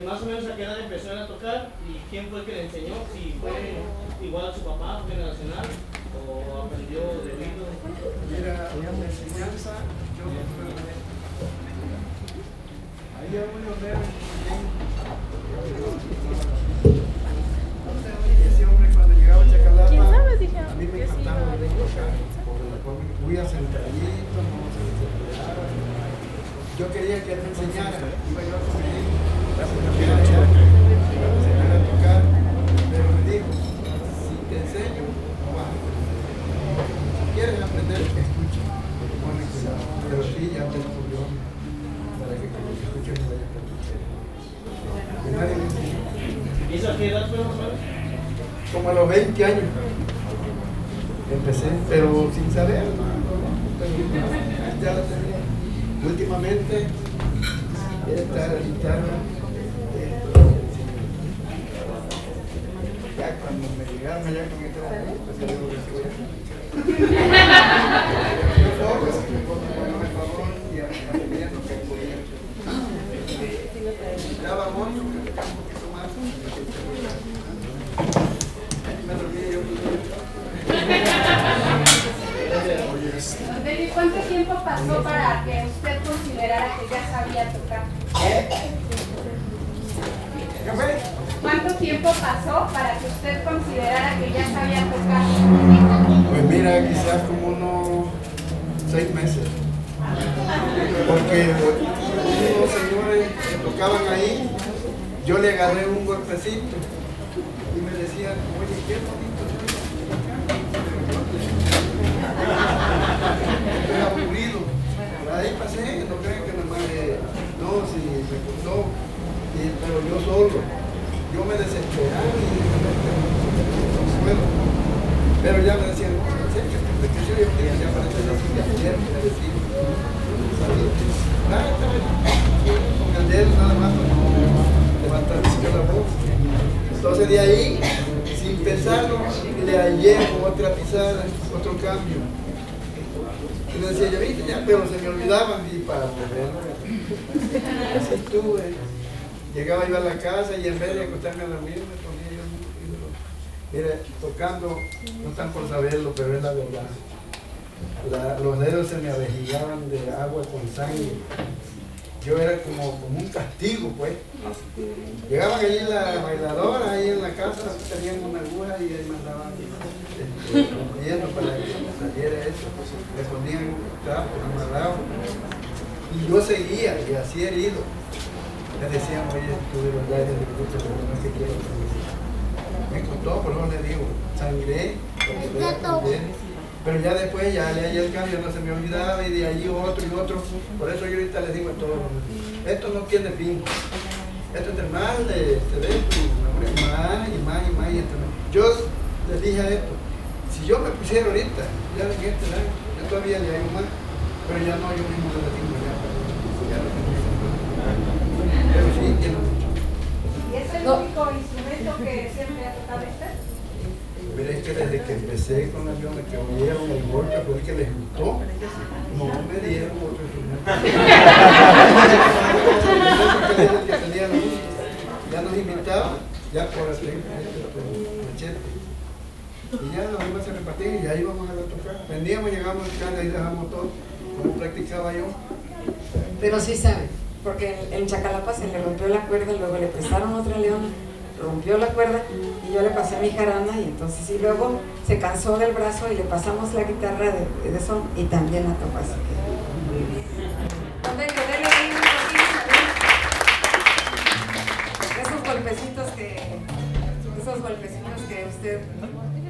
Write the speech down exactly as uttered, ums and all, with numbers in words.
Más o menos a qué edad empezó a tocar y quién fue el que le enseñó, si fue igual a su papá, generacional, o aprendió de oído. Mira, la enseñanza, yo ahí a uno ver ese hombre cuando llegaba a Chacalapa, a mí me encantaba de tocar, muy asentadito, no se desesperaba. Yo quería que él me enseñara, iba yo con él, me enseñara a tocar, pero me dijo, si te enseño, no vas a aprender. Si quieres aprender, escucha, pone cuidado, pero sí ya te descubrió para que cuando te escuches no vayas a aprender. Y nadie me enseñó. ¿Y eso a qué edad fue más o menos? Como a los veinte años empecé, pero sin saber, no, no, no, ya la tenía. Últimamente, esta guitarra, eh, ya cuando me llegaron allá con esta guitarra, pues yo digo que voy a hacer. Yo solo, por favor, y aprendiendo que podía. Daba mucho, que me un poquito más. Me dormí yo. ¿Cuánto tiempo pasó para que usted considerara que ya sabía tocar? ¿Qué fue? ¿Cuánto tiempo pasó para que usted considerara que ya sabía tocar? Pues mira, quizás como unos seis meses. Porque unos señores que tocaban ahí, yo le agarré un golpecito y me decían, oye, qué bonito estoy aburrido. Por ahí pasé, no creen que nomás le... No, si me costó, y, pero yo solo. Yo me desesperaba y no puedo. Pero ya me decían, ¿de qué soy yo? Ya parece así de ayer, me decían. Nada, con el dedo nada más para no levantar la voz. Entonces de ahí, sin pensarlo, le hallé otra pisada, otro cambio. Y me decía, ya viste, ya, pero se me olvidaban y para volver. Así estuve. Llegaba yo a la casa y en vez de acostarme a dormir, me ponía yo un libro. Mira, tocando, no están por saberlo, pero es la verdad. La, los dedos se me avejigaban de agua con sangre. Yo era como, como un castigo, pues. Llegaban allí la bailadora, ahí en la casa, tenían una aguja y ahí mandaban este, rompiendo para que saliera eso. Le ponían trapos amarrados. Y yo seguía, y así herido. Le decían, oye, tú de verdad eres de gusto, pero no es que quiero aprender. Me costó, por eso le digo, sangré, porque voy a aprender. Pero ya después, ya le hallé el cambio, no se me olvidaba, y de allí otro y otro. Por eso yo ahorita les digo a todos, esto no tiene fin. Esto es más de este, esto, más y más y más. Y esto. Yo les dije a esto, si yo me pusiera ahorita, ya en este año, yo todavía le hago más, pero ya no, yo mismo lo tengo ya. Ya lo tengo. Pero sí, tiene mucho. ¿Y es el único instrumento que siempre ha tocado usted? Pero es que desde que empecé con la avión, que oyeron el golpe, fue el que les gustó. No me dieron otro instrumento. que tenía la música. Ya nos invitaban, ya por el machete. Y ya nos íbamos a repartir y ya íbamos a tocar. Vendíamos, llegamos al carro y dejamos todo, como practicaba yo. Pero sí sabe, porque en Chacalapa se le rompió la cuerda, luego le prestaron otra leona, rompió la cuerda y yo le pasé mi jarana y entonces y luego se cansó del brazo y le pasamos la guitarra de, de son y también la tocó así que... Esos golpecitos que, esos golpecitos que usted